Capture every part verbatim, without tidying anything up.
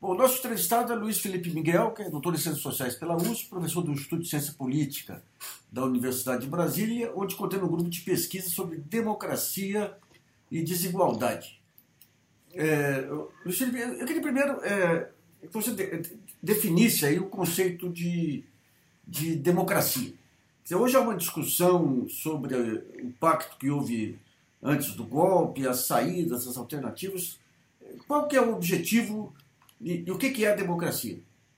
Bom, o nosso entrevistado é Luiz Felipe Miguel, que é doutor em Ciências Sociais pela U S P, professor do Instituto de Ciência Política da Universidade de Brasília, onde coordena um grupo de pesquisa sobre democracia e desigualdade. É, Luiz Felipe, eu queria primeiro é, que você de, definisse aí o conceito de, de democracia. Quer dizer, hoje há uma discussão sobre o pacto que houve antes do golpe, as saídas, as alternativas. Qual que é o objetivo e, e o que, que é a democracia?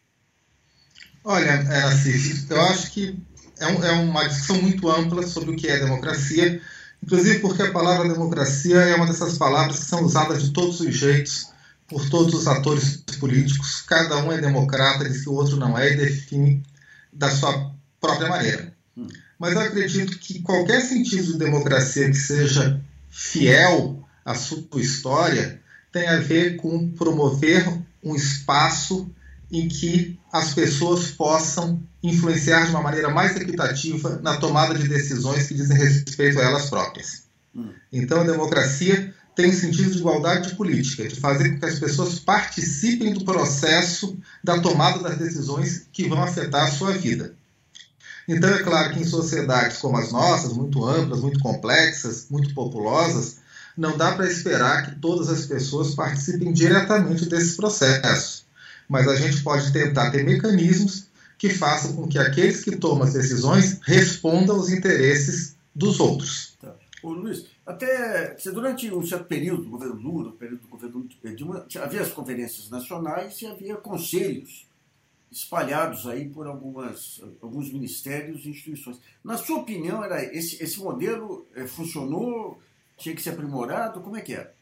Olha, é, Assis, eu acho que é, um, é uma discussão muito ampla sobre o que é democracia, inclusive porque a palavra democracia é uma dessas palavras que são usadas de todos os jeitos por todos os atores políticos. Cada um é democrata, diz que o outro não é e define da sua própria maneira. Hum. Mas eu acredito que qualquer sentido de democracia que seja fiel à sua história tem a ver com promover um espaço em que as pessoas possam influenciar de uma maneira mais equitativa na tomada de decisões que dizem respeito a elas próprias. Hum. Então, a democracia tem um sentido de igualdade política, de fazer com que as pessoas participem do processo da tomada das decisões que vão afetar a sua vida. Então, é claro que em sociedades como as nossas, muito amplas, muito complexas, muito populosas, não dá para esperar que todas as pessoas participem diretamente desse processo. Mas a gente pode tentar ter mecanismos que façam com que aqueles que tomam as decisões respondam aos interesses dos outros. Tá. Ô, Luiz, até durante um certo período do governo Lula, período do governo Dilma, havia as conferências nacionais e havia conselhos espalhados aí por algumas, alguns ministérios e instituições. Na sua opinião, era esse, esse modelo eh, funcionou? Tinha que ser aprimorado? Como é que é?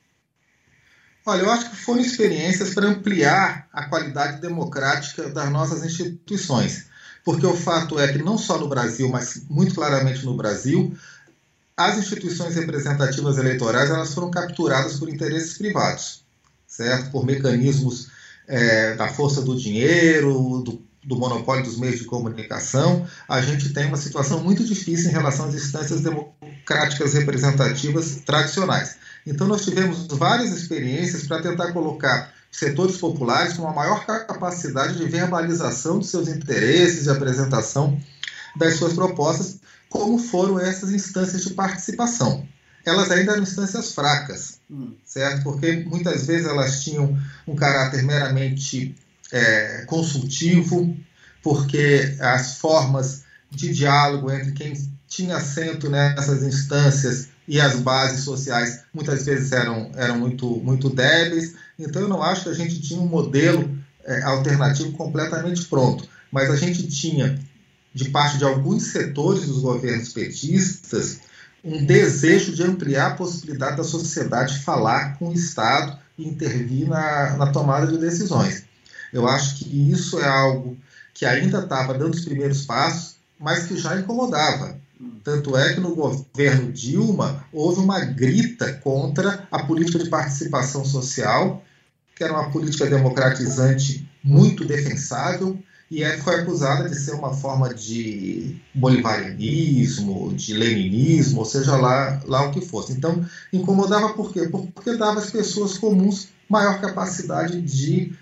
Olha, eu acho que foram experiências para ampliar a qualidade democrática das nossas instituições. Porque o fato é que não só no Brasil, mas muito claramente no Brasil, as instituições representativas eleitorais elas foram capturadas por interesses privados, certo? Por mecanismos é, da força do dinheiro, do, do monopólio dos meios de comunicação. A gente tem uma situação muito difícil em relação às instâncias democráticas representativas tradicionais. Então, nós tivemos várias experiências para tentar colocar setores populares com uma maior capacidade de verbalização de seus interesses, de apresentação das suas propostas, como foram essas instâncias de participação. Elas ainda eram instâncias fracas, hum. certo? Porque muitas vezes elas tinham um caráter meramente é, consultivo, porque as formas de diálogo entre quem tinha assento nessas instâncias e as bases sociais muitas vezes eram, eram muito, muito débeis. Então eu não acho que a gente tinha um modelo é, alternativo completamente pronto, mas a gente tinha, de parte de alguns setores dos governos petistas, um desejo de ampliar a possibilidade da sociedade falar com o Estado e intervir na, na tomada de decisões. Eu acho que isso é algo que ainda estava dando os primeiros passos, mas que já incomodava. Tanto é que no governo Dilma houve uma grita contra a política de participação social, que era uma política democratizante muito defensável, e foi acusada de ser uma forma de bolivarianismo, de leninismo, ou seja lá, lá o que fosse. Então, incomodava por quê? Porque dava às pessoas comuns maior capacidade de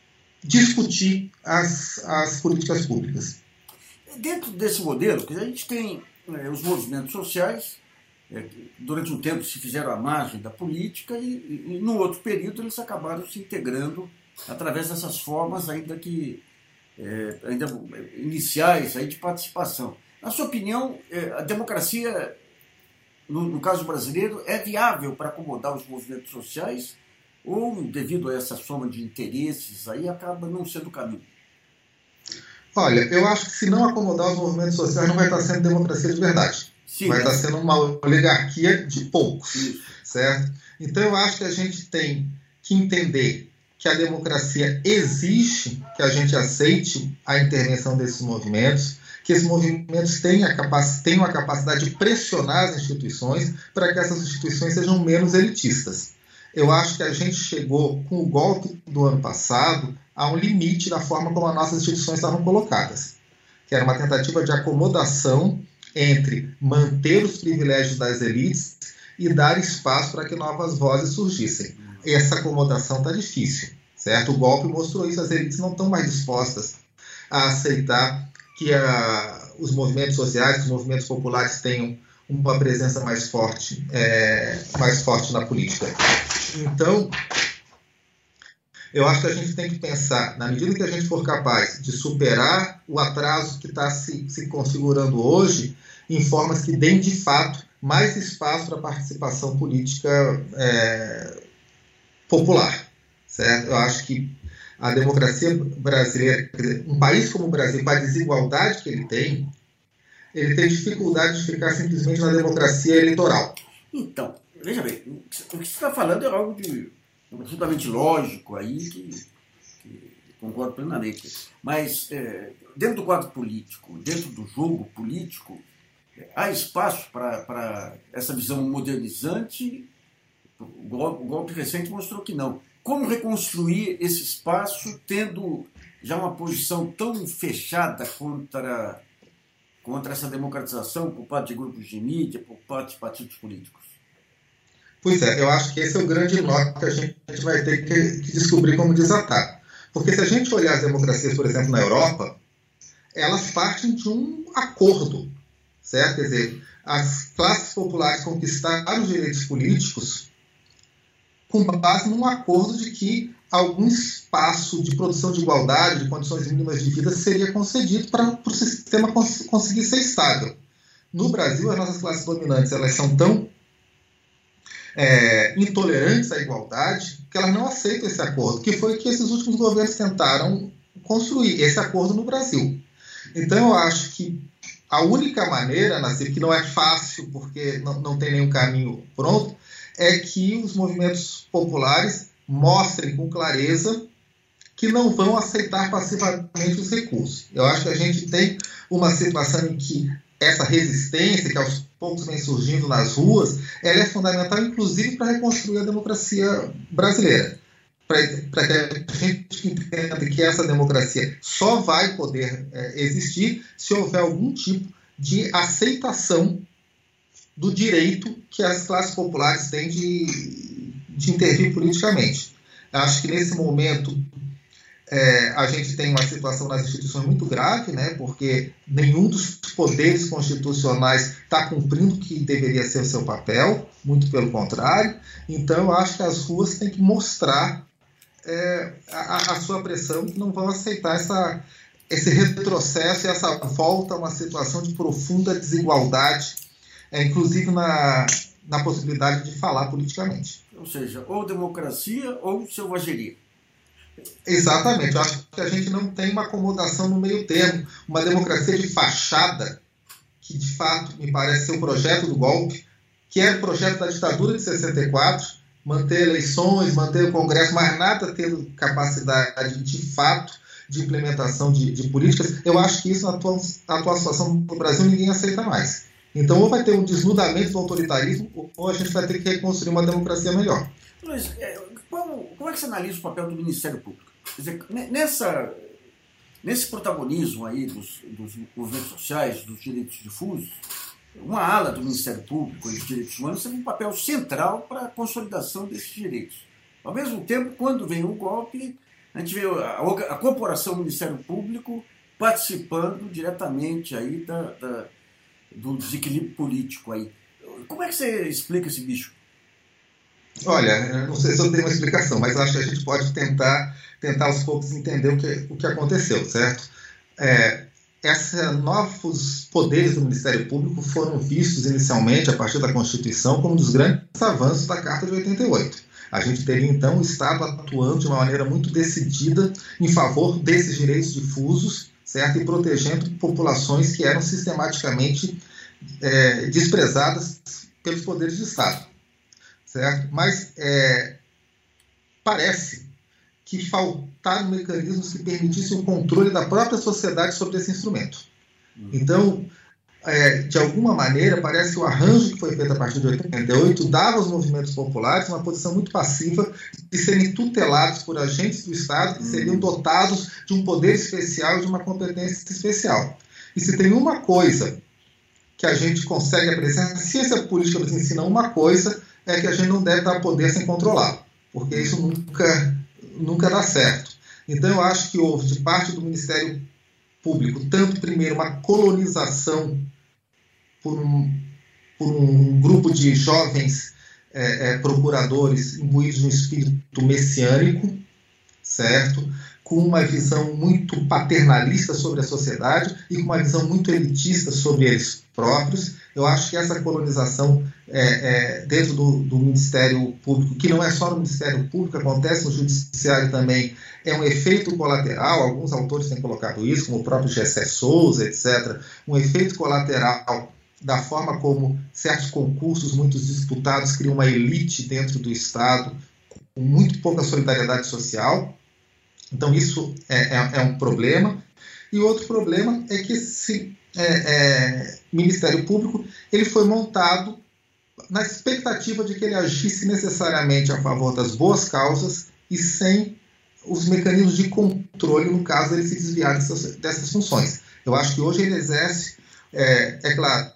discutir as, as políticas públicas. Dentro desse modelo, a gente tem é, os movimentos sociais, é, durante um tempo se fizeram à margem da política e, e, e no outro período eles acabaram se integrando através dessas formas ainda que é, ainda iniciais aí de participação. Na sua opinião, é, a democracia, no, no caso brasileiro, é viável para acomodar os movimentos sociais ou, devido a essa soma de interesses, aí acaba não sendo o caminho? Olha, eu acho que se não acomodar os movimentos sociais não vai estar sendo democracia de verdade. Sim, vai é. estar sendo uma oligarquia de poucos, Isso. certo? Então eu acho que a gente tem que entender que a democracia exige que a gente aceite a intervenção desses movimentos, que esses movimentos tenham a, capac- tenham a capacidade de pressionar as instituições para que essas instituições sejam menos elitistas. Eu acho que a gente chegou, com o golpe do ano passado, a um limite da forma como as nossas instituições estavam colocadas, que era uma tentativa de acomodação entre manter os privilégios das elites e dar espaço para que novas vozes surgissem. Essa acomodação está difícil. certo? O golpe mostrou isso, as elites não estão mais dispostas a aceitar que a, os movimentos sociais, os movimentos populares tenham uma presença mais forte, é, mais forte na política. Então, eu acho que a gente tem que pensar, na medida que a gente for capaz de superar o atraso que está se, se configurando hoje, em formas que deem, de fato, mais espaço para a participação política é, popular. Certo? Eu acho que a democracia brasileira, quer dizer, um país como o Brasil, com a desigualdade que ele tem, ele tem dificuldade de ficar simplesmente na democracia eleitoral. Então, veja bem, o que você está falando é algo de absolutamente lógico aí, que, que concordo plenamente. Mas, é, dentro do quadro político, dentro do jogo político, é, há espaço para essa visão modernizante? O golpe, o golpe recente mostrou que não. Como reconstruir esse espaço tendo já uma posição tão fechada contra, contra essa democratização por parte de grupos de mídia, por parte de partidos políticos? Pois é, eu acho que esse é o grande nó que a gente vai ter que, que descobrir como desatar. Porque se a gente olhar as democracias, por exemplo, na Europa, elas partem de um acordo, certo? Quer dizer, as classes populares conquistaram os direitos políticos com base num acordo de que algum espaço de produção de igualdade, de condições mínimas de vida, seria concedido para o sistema cons conseguir ser estável. No Brasil, as nossas classes dominantes elas são tão é, intolerantes à igualdade que elas não aceitam esse acordo, que foi o que esses últimos governos tentaram construir, esse acordo no Brasil. Então, eu acho que a única maneira, Nassif, que não é fácil, porque não, não tem nenhum caminho pronto, é que os movimentos populares mostrem com clareza que não vão aceitar passivamente os recursos. Eu acho que a gente tem uma situação em que essa resistência, que aos poucos vem surgindo nas ruas, ela é fundamental, inclusive, para reconstruir a democracia brasileira. Para que a gente entenda que essa democracia só vai poder é, existir se houver algum tipo de aceitação do direito que as classes populares têm de, de intervir politicamente. Acho que nesse momento é, a gente tem uma situação nas instituições muito grave, né, porque nenhum dos poderes constitucionais está cumprindo o que deveria ser o seu papel, muito pelo contrário. Então, eu acho que as ruas têm que mostrar é, a, a sua pressão, que não vão aceitar essa, esse retrocesso e essa volta a uma situação de profunda desigualdade, é, inclusive na, na possibilidade de falar politicamente. Ou seja, ou democracia ou selvageria. Exatamente. Eu acho que a gente não tem uma acomodação no meio termo, uma democracia de fachada, que de fato me parece ser o projeto do golpe, que era o projeto da ditadura de sessenta e quatro, manter eleições, manter o Congresso, mas nada tendo capacidade de fato de implementação de, de políticas. Eu acho que isso na atual, na atual situação no Brasil ninguém aceita mais. Então, ou vai ter um desnudamento do autoritarismo, ou a gente vai ter que reconstruir uma democracia melhor. Luiz, como, como é que você analisa o papel do Ministério Público? Quer dizer, nessa, nesse protagonismo aí dos, dos movimentos sociais, dos direitos difusos, uma ala do Ministério Público e dos direitos humanos teve um papel central para a consolidação desses direitos. Ao mesmo tempo, quando vem o golpe, a gente vê a, a corporação Ministério Público participando diretamente aí da, da, do desequilíbrio político aí. Como é que você explica esse bicho? Olha, não sei se eu tenho uma explicação, mas acho que a gente pode tentar, tentar aos poucos entender o que, o que aconteceu, certo? É, esses novos poderes do Ministério Público foram vistos inicialmente, a partir da Constituição, como um dos grandes avanços da Carta de oitenta e oito. A gente teria, então, o Estado atuando de uma maneira muito decidida em favor desses direitos difusos, certo? E protegendo populações que eram sistematicamente é, desprezadas pelos poderes de Estado. Certo? Mas é, parece que faltaram mecanismos que permitissem o controle da própria sociedade sobre esse instrumento. Então, é, de alguma maneira, parece que o arranjo que foi feito a partir de oitenta e oito dava aos movimentos populares uma posição muito passiva de serem tutelados por agentes do Estado que seriam dotados de um poder especial, de uma competência especial. E se tem uma coisa que a gente consegue apreciar, a ciência política nos ensina uma coisa, é que a gente não deve dar poder sem controlar, porque isso nunca, nunca dá certo. Então, eu acho que houve, de parte do Ministério Público, tanto, primeiro, uma colonização por um, por um grupo de jovens é, é, procuradores imbuídos no espírito messiânico, certo? Com uma visão muito paternalista sobre a sociedade e com uma visão muito elitista sobre eles próprios. Eu acho que essa colonização é, é, dentro do, do Ministério Público, que não é só no Ministério Público, acontece no Judiciário também, é um efeito colateral, alguns autores têm colocado isso, como o próprio Gessé Souza, etcétera, um efeito colateral da forma como certos concursos muito disputados criam uma elite dentro do Estado, com muito pouca solidariedade social. Então, isso é, é, é um problema. E outro problema é que esse é, é, Ministério Público ele foi montado na expectativa de que ele agisse necessariamente a favor das boas causas e sem os mecanismos de controle, no caso ele se desviar dessas, dessas funções. Eu acho que hoje ele exerce, é, é claro,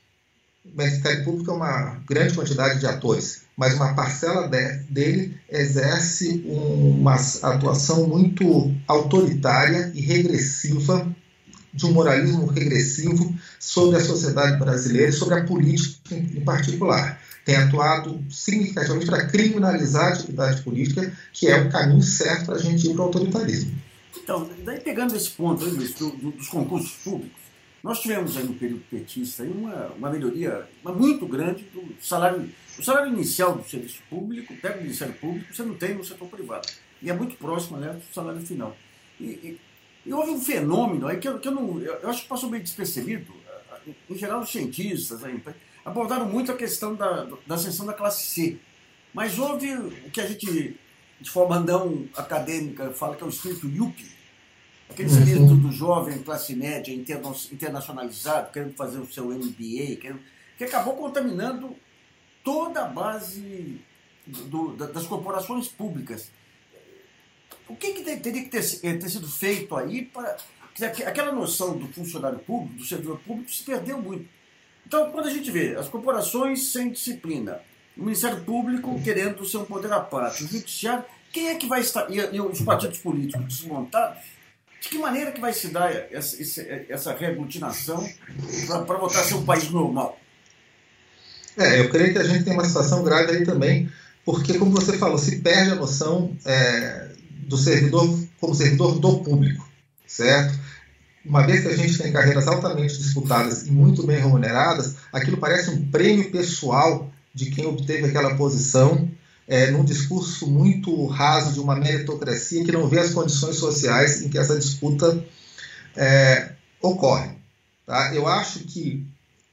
o Ministério Público é uma grande quantidade de atores, mas uma parcela de, dele exerce uma atuação muito autoritária e regressiva, de um moralismo regressivo sobre a sociedade brasileira e sobre a política em, em particular. Tem atuado significativamente para criminalizar a atividade política, que é o caminho certo para a gente ir para o autoritarismo. Então, daí pegando esse ponto aí, Luiz, do, do, dos concursos públicos, nós tivemos aí no período petista aí uma, uma melhoria uma muito grande do salário, o salário inicial do serviço público, pega o Ministério Público, você não tem no setor privado. E é muito próximo, né, do salário final. E, e, e houve um fenômeno aí que eu, que eu não. Eu acho que passou meio despercebido. Em geral, os cientistas aí, abordaram muito a questão da, da ascensão da classe C. Mas houve o que a gente, de forma não acadêmica, fala que é o espírito yuppie, aquele espírito do jovem classe média interna internacionalizado, querendo fazer o seu M B A, querendo, que acabou contaminando toda a base do, da, das corporações públicas. O que, que teria que ter, ter sido feito aí para... Aquela noção do funcionário público, do servidor público, se perdeu muito. Então, quando a gente vê as corporações sem disciplina, o Ministério Público querendo ser um poder à parte, o Judiciário, quem é que vai estar... E, e os partidos políticos desmontados, de que maneira que vai se dar essa, essa reaglutinação para voltar a ser um país normal? É, eu creio que a gente tem uma situação grave aí também, porque, como você falou, se perde a noção é, do servidor como servidor do público, certo? Uma vez que a gente tem carreiras altamente disputadas e muito bem remuneradas, aquilo parece um prêmio pessoal de quem obteve aquela posição, é, num discurso muito raso de uma meritocracia que não vê as condições sociais em que essa disputa é, ocorre. Tá? Eu acho que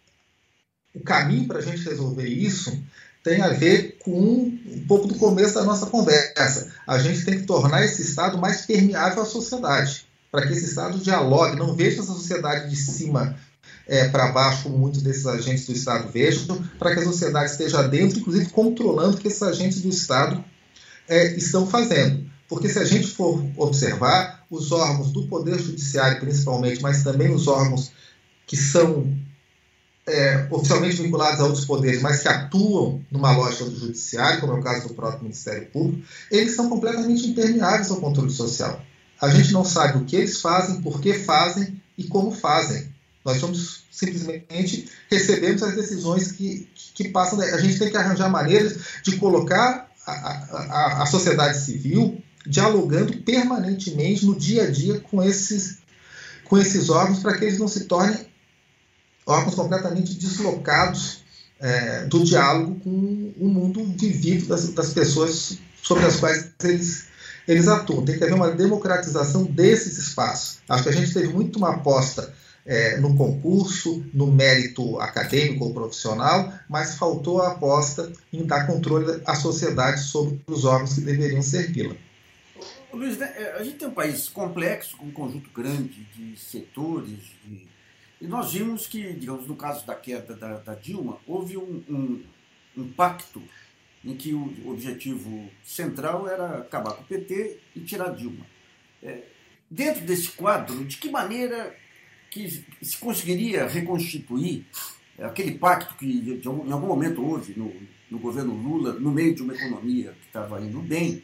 o caminho para a gente resolver isso tem a ver com um pouco do começo da nossa conversa. A gente tem que tornar esse Estado mais permeável à sociedade, para que esse Estado dialogue, não veja essa sociedade de cima é, para baixo, como muitos desses agentes do Estado vejam, para que a sociedade esteja dentro, inclusive controlando o que esses agentes do Estado é, estão fazendo. Porque se a gente for observar, os órgãos do Poder Judiciário, principalmente, mas também os órgãos que são é, oficialmente vinculados a outros poderes, mas que atuam numa lógica do Judiciário, como é o caso do próprio Ministério Público, eles são completamente impermeáveis ao controle social. A gente não sabe o que eles fazem, por que fazem e como fazem. Nós somos simplesmente recebemos as decisões que, que passam. A gente tem que arranjar maneiras de colocar a, a, a sociedade civil dialogando permanentemente no dia a dia com esses, com esses órgãos, para que eles não se tornem órgãos completamente deslocados é, do diálogo com o mundo vivido das, das pessoas sobre as quais eles eles atuam. Tem que haver uma democratização desses espaços. Acho que a gente teve muito uma aposta é, no concurso, no mérito acadêmico ou profissional, mas faltou a aposta em dar controle à sociedade sobre os órgãos que deveriam servi-la. Luiz, né, a gente tem um país complexo, com um conjunto grande de setores, de... e nós vimos que, digamos, no caso da queda da, da Dilma, houve um, um, um pacto em que o objetivo central era acabar com o P T e tirar Dilma. É, dentro desse quadro, de que maneira que se conseguiria reconstituir aquele pacto que de algum, em algum momento houve no, no governo Lula, no meio de uma economia que estava indo bem,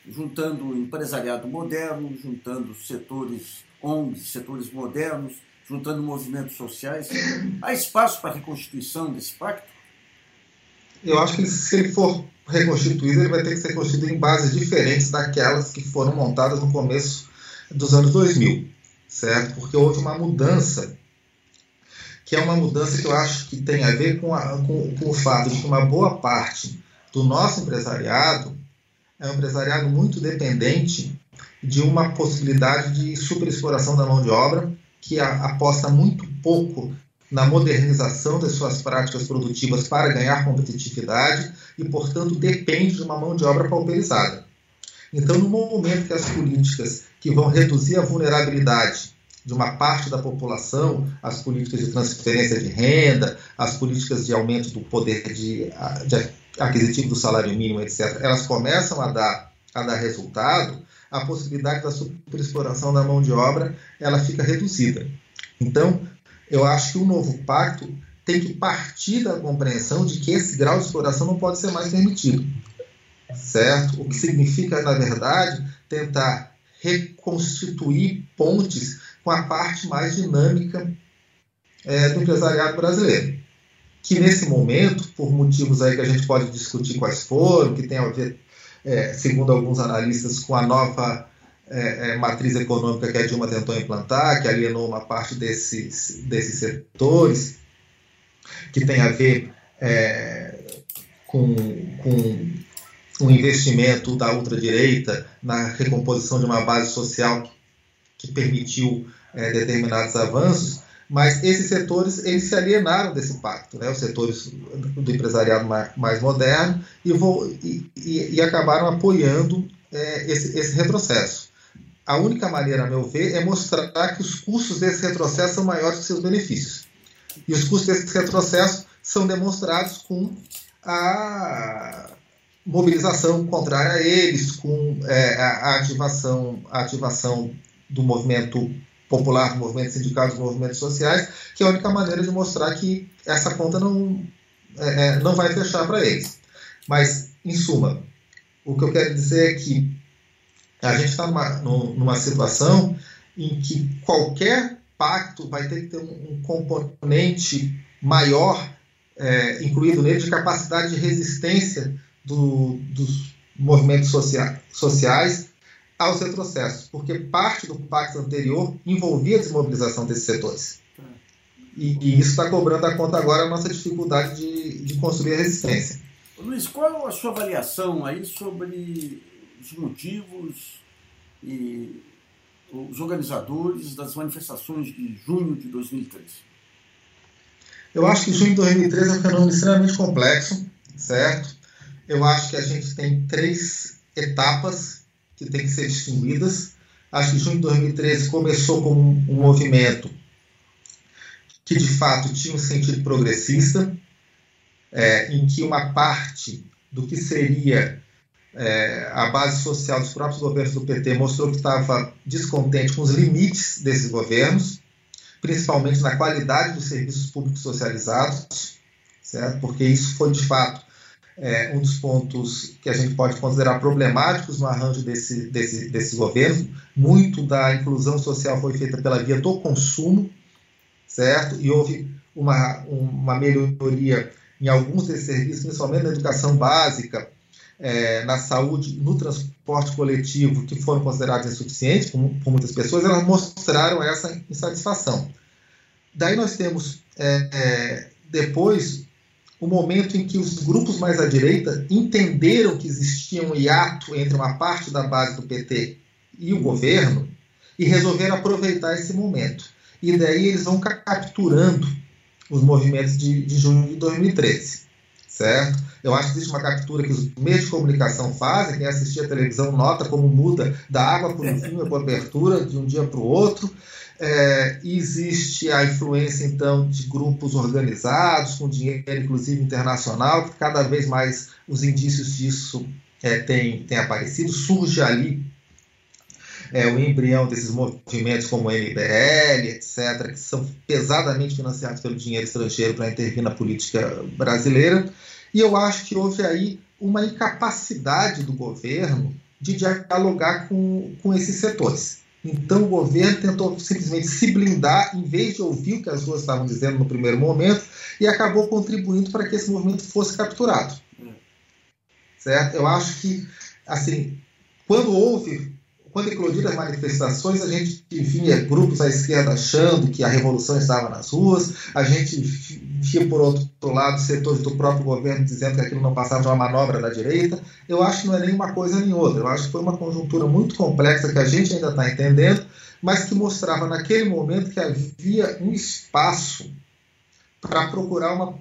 juntando empresariado moderno, juntando setores O N Gs, setores modernos, juntando movimentos sociais. Há espaço para a reconstituição desse pacto? Eu acho que se ele for reconstituído, ele vai ter que ser constituído em bases diferentes daquelas que foram montadas no começo dos anos dois mil, certo? Porque houve uma mudança, que é uma mudança que eu acho que tem a ver com, a, com, com o fato de que uma boa parte do nosso empresariado é um empresariado muito dependente de uma possibilidade de superexploração da mão de obra, que a, aposta muito pouco na modernização das suas práticas produtivas para ganhar competitividade e, portanto, depende de uma mão de obra pauperizada. Então, no momento que as políticas que vão reduzir a vulnerabilidade de uma parte da população, as políticas de transferência de renda, as políticas de aumento do poder de, de aquisitivo do salário mínimo, etcétera, elas começam a dar, a dar resultado, a possibilidade da superexploração da mão de obra ela fica reduzida. Então, eu acho que o novo pacto tem que partir da compreensão de que esse grau de exploração não pode ser mais permitido, certo? O que significa, na verdade, tentar reconstituir pontes com a parte mais dinâmica é, do empresariado brasileiro, que nesse momento, por motivos aí que a gente pode discutir quais foram, que tem a ver, é, segundo alguns analistas, com a nova é, é, matriz econômica que a Dilma tentou implantar, que alienou uma parte desses, desses setores, que tem a ver é, com, com o investimento da ultradireita na recomposição de uma base social que permitiu é, determinados avanços, mas esses setores eles se alienaram desse pacto, né? Os setores do empresariado mais, mais moderno, e, vou, e, e, e acabaram apoiando é, esse, esse retrocesso. A única maneira, a meu ver, é mostrar que os custos desse retrocesso são maiores que seus benefícios. E os custos desse retrocesso são demonstrados com a mobilização contrária a eles, com é, a, ativação, a ativação do movimento popular, do movimento sindical, dos movimentos sociais, que é a única maneira de mostrar que essa conta não, é, não vai fechar para eles. Mas, em suma, o que eu quero dizer é que a gente está numa, numa situação em que qualquer pacto vai ter que ter um, um componente maior é, incluído nele de capacidade de resistência do, dos movimentos socia- sociais aos retrocessos, porque parte do pacto anterior envolvia a desmobilização desses setores. E, e isso está cobrando a conta agora a nossa dificuldade de, de construir a resistência. Luiz, qual a sua avaliação aí sobre os motivos e os organizadores das manifestações de junho de dois mil e treze? Eu acho que junho de dois mil e treze é um fenômeno extremamente complexo, certo? Eu acho que a gente tem três etapas que têm que ser distinguidas. Acho que junho de dois mil e treze começou como um, um movimento que, de fato, tinha um sentido progressista, é, em que uma parte do que seria é, a base social dos próprios governos do P T mostrou que estava descontente com os limites desses governos, principalmente na qualidade dos serviços públicos socializados, certo? Porque isso foi, de fato, É, um dos pontos que a gente pode considerar problemáticos no arranjo desse, desse, desse governo. Muito da inclusão social foi feita pela via do consumo, certo? E houve uma, uma melhoria em alguns desses serviços, principalmente na educação básica, é, na saúde, no transporte coletivo, que foram considerados insuficientes por, por muitas pessoas. Elas mostraram essa insatisfação. Daí nós temos, é, é, depois, o momento em que os grupos mais à direita entenderam que existia um hiato entre uma parte da base do P T e o governo e resolveram aproveitar esse momento. E daí eles vão capturando os movimentos de, de junho de dois mil e treze, certo? Eu acho que existe uma captura que os meios de comunicação fazem, quem assistir a televisão nota como muda da água para o vinho, a cobertura de um dia para o outro. É, existe a influência, então, de grupos organizados, com dinheiro, inclusive, internacional, que cada vez mais os indícios disso é, têm, têm aparecido. Surge ali é, o embrião desses movimentos como o M B L, etcétera, que são pesadamente financiados pelo dinheiro estrangeiro para intervir na política brasileira. E eu acho que houve aí uma incapacidade do governo de dialogar com, com esses setores. Então o governo tentou simplesmente se blindar, em vez de ouvir o que as ruas estavam dizendo no primeiro momento, e acabou contribuindo para que esse movimento fosse capturado. Certo? Eu acho que, assim, quando houve, quando eclodiram as manifestações, a gente via grupos à esquerda achando que a revolução estava nas ruas, a gente via, por outro lado, setores do próprio governo dizendo que aquilo não passava de uma manobra da direita. Eu acho que não é nem uma coisa nem outra. Eu acho que foi uma conjuntura muito complexa que a gente ainda está entendendo, mas que mostrava naquele momento que havia um espaço para procurar uma,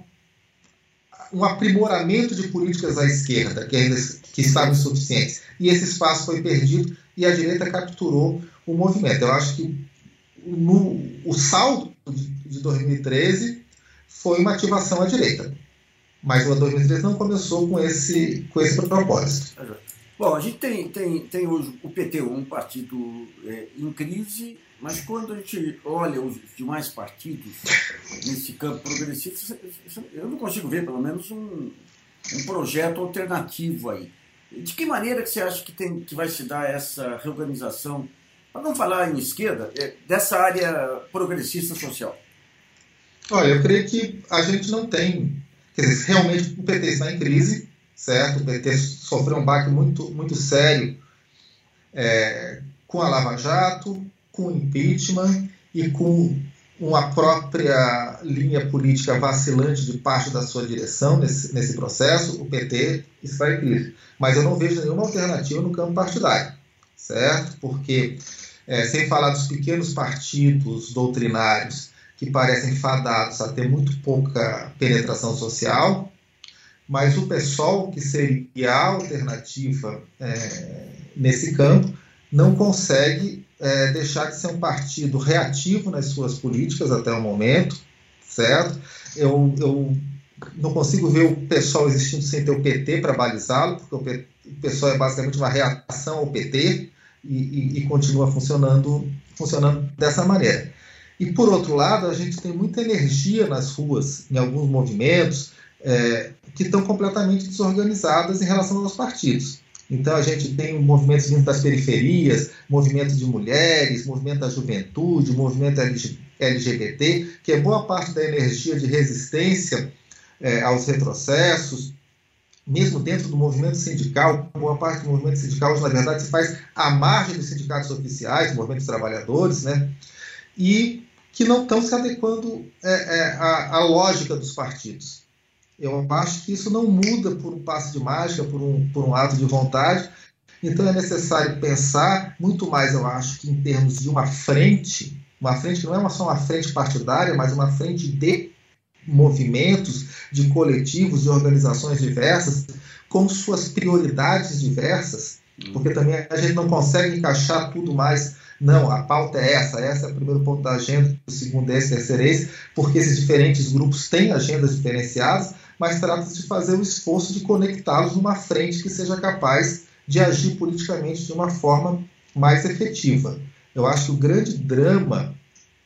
um aprimoramento de políticas à esquerda, que ainda que estavam insuficientes. E esse espaço foi perdido e a direita capturou o movimento. Eu acho que no, o saldo de dois mil e treze foi uma ativação à direita. Mas o dois mil e treze não começou com esse, com esse propósito. Bom, a gente tem, tem, tem hoje o P T, um partido é, em crise, mas quando a gente olha os demais partidos nesse campo progressista, eu não consigo ver, pelo menos, um, um projeto alternativo aí. De que maneira que você acha que, tem, que vai se dar essa reorganização, para não falar em esquerda, é, dessa área progressista social? Olha, eu creio que a gente não tem... Quer dizer, realmente o P T está em crise, certo? O P T sofreu um baque muito, muito sério é, com a Lava Jato, com o impeachment e com uma própria linha política vacilante de parte da sua direção nesse, nesse processo. O P T está em crise. Mas eu não vejo nenhuma alternativa no campo partidário, certo? Porque, é, sem falar dos pequenos partidos doutrinários que parecem fadados a ter muito pouca penetração social, mas o PSOL, que seria a alternativa é, nesse campo, não consegue é, deixar de ser um partido reativo nas suas políticas até o momento, certo? Eu, eu não consigo ver o PSOL existindo sem ter o P T para balizá-lo, porque o, P, o PSOL é basicamente uma reação ao P T e, e, e continua funcionando, funcionando dessa maneira. E, por outro lado, a gente tem muita energia nas ruas, em alguns movimentos, é, que estão completamente desorganizadas em relação aos partidos. Então, a gente tem movimentos vindo das periferias, movimento de mulheres, movimento da juventude, movimento L G B T, que é boa parte da energia de resistência é, aos retrocessos. Mesmo dentro do movimento sindical, boa parte do movimento sindical, na verdade, se faz à margem dos sindicatos oficiais, movimentos trabalhadores, né? E que não estão se adequando é, é, à, à lógica dos partidos. Eu acho que isso não muda por um passe de mágica, por um, por um ato de vontade. Então é necessário pensar muito mais, eu acho, que em termos de uma frente, uma frente que não é só uma frente partidária, mas uma frente de movimentos, de coletivos, de organizações diversas, com suas prioridades diversas, porque também a gente não consegue encaixar tudo mais. Não, a pauta é essa, essa é o primeiro ponto da agenda, o segundo é esse, o terceiro é esse, porque esses diferentes grupos têm agendas diferenciadas, mas trata-se de fazer o esforço de conectá-los numa frente que seja capaz de agir politicamente de uma forma mais efetiva. Eu acho que o grande drama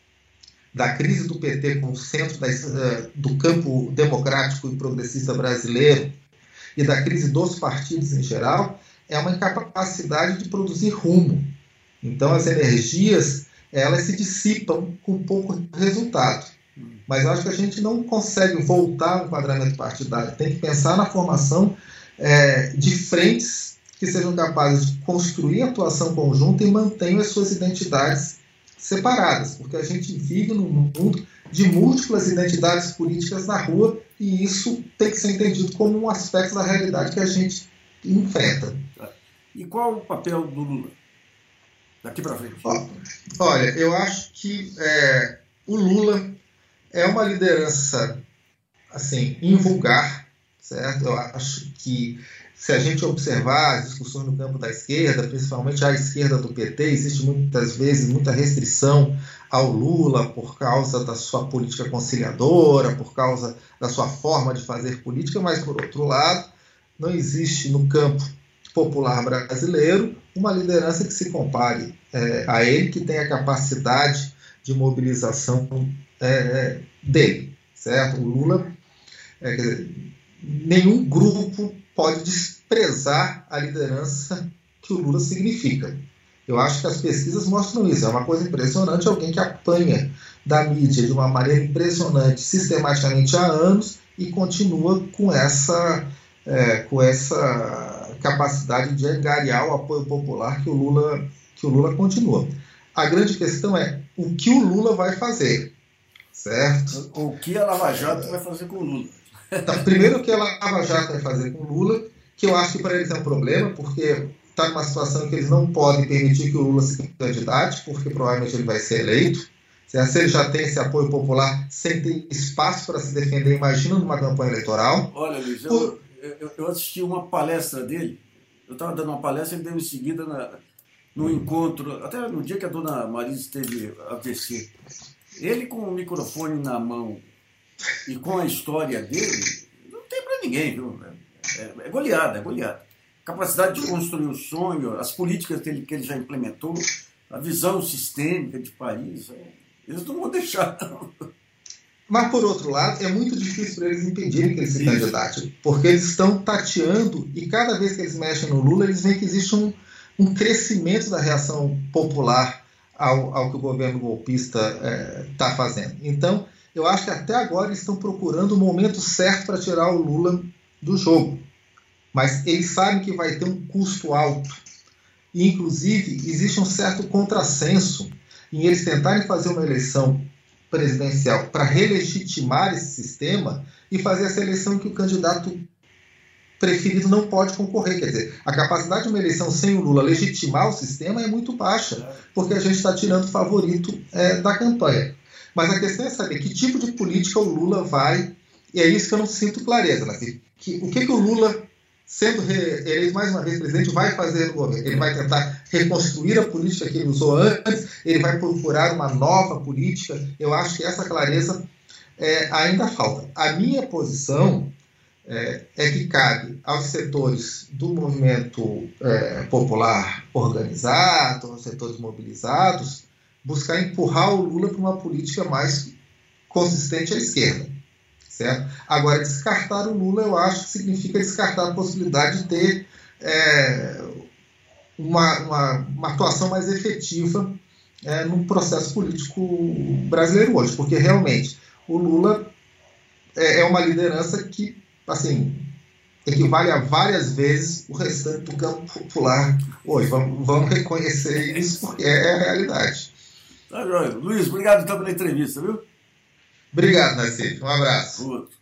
da crise do P T com o centro da, do campo democrático e progressista brasileiro e da crise dos partidos em geral é uma incapacidade de produzir rumo. Então, as energias, elas se dissipam com pouco resultado. Mas eu acho que a gente não consegue voltar ao enquadramento partidário. Tem que pensar na formação é, de frentes que sejam capazes de construir atuação conjunta e mantenham as suas identidades separadas. Porque a gente vive num mundo de múltiplas identidades políticas na rua e isso tem que ser entendido como um aspecto da realidade que a gente enfrenta. E qual o papel do Lula? Daqui para frente. Olha, eu acho que é, o Lula é uma liderança assim, invulgar, certo? Eu acho que se a gente observar as discussões no campo da esquerda, principalmente à esquerda do P T, existe muitas vezes muita restrição ao Lula por causa da sua política conciliadora, por causa da sua forma de fazer política, mas, por outro lado, não existe no campo popular brasileiro uma liderança que se compare é, a ele, que tenha a capacidade de mobilização é, dele, certo? O Lula, é, quer dizer, nenhum grupo pode desprezar a liderança que o Lula significa. Eu acho que as pesquisas mostram isso. É uma coisa impressionante alguém que apanha da mídia de uma maneira impressionante, sistematicamente há anos, e continua com essa, é, com essa capacidade de angariar o apoio popular que o Lula, que o Lula continua. A grande questão é o que o Lula vai fazer, certo? O que a Lava Jato vai fazer com o Lula. Então, primeiro, o que a Lava Jato vai fazer com o Lula, que eu acho que para eles é um problema, porque está numa situação em que eles não podem permitir que o Lula se candidate, porque provavelmente ele vai ser eleito. Se ele já tem esse apoio popular sem ter espaço para se defender, imagina numa campanha eleitoral. Olha, Luiz, eu, eu, eu assisti uma palestra dele, eu estava dando uma palestra, ele deu em seguida na, no encontro, até no dia que a dona Marisa teve A V C. Ele com o microfone na mão e com a história dele, não tem para ninguém, viu? É, é goleada, é goleada. Capacidade de construir o sonho, as políticas que ele, que ele já implementou, a visão sistêmica de país, é, eles não vão deixar, não. Mas, por outro lado, é muito difícil para eles impedirem que ele se candidate, porque eles estão tateando e cada vez que eles mexem no Lula, eles veem que existe um, um crescimento da reação popular ao, ao que o governo golpista está é, fazendo. Então, eu acho que até agora eles estão procurando o momento certo para tirar o Lula do jogo. Mas eles sabem que vai ter um custo alto. E, inclusive, existe um certo contrassenso em eles tentarem fazer uma eleição presidencial para relegitimar esse sistema e fazer essa eleição em que o candidato preferido não pode concorrer. Quer dizer, a capacidade de uma eleição sem o Lula legitimar o sistema é muito baixa, porque a gente está tirando o favorito é, da campanha. Mas a questão é saber que tipo de política o Lula vai, e é isso que eu não sinto clareza, né? que, o que, que o Lula, sendo eleito mais uma vez presidente, vai fazer no governo? Ele vai tentar reconstruir a política que ele usou antes, ele vai procurar uma nova política. Eu acho que essa clareza é, ainda falta. A minha posição é, é que cabe aos setores do movimento é, popular organizado, aos setores mobilizados, buscar empurrar o Lula para uma política mais consistente à esquerda. Certo? Agora, descartar o Lula, eu acho que significa descartar a possibilidade de ter é, uma, uma, uma atuação mais efetiva é, no processo político brasileiro hoje, porque realmente o Lula é, é uma liderança que, assim, equivale a várias vezes o restante do campo popular hoje. Vamos, vamos reconhecer isso, porque é a realidade. Tá, Joia. Luiz, obrigado então pela entrevista, viu? Obrigado, Narciso. Um abraço. Outro.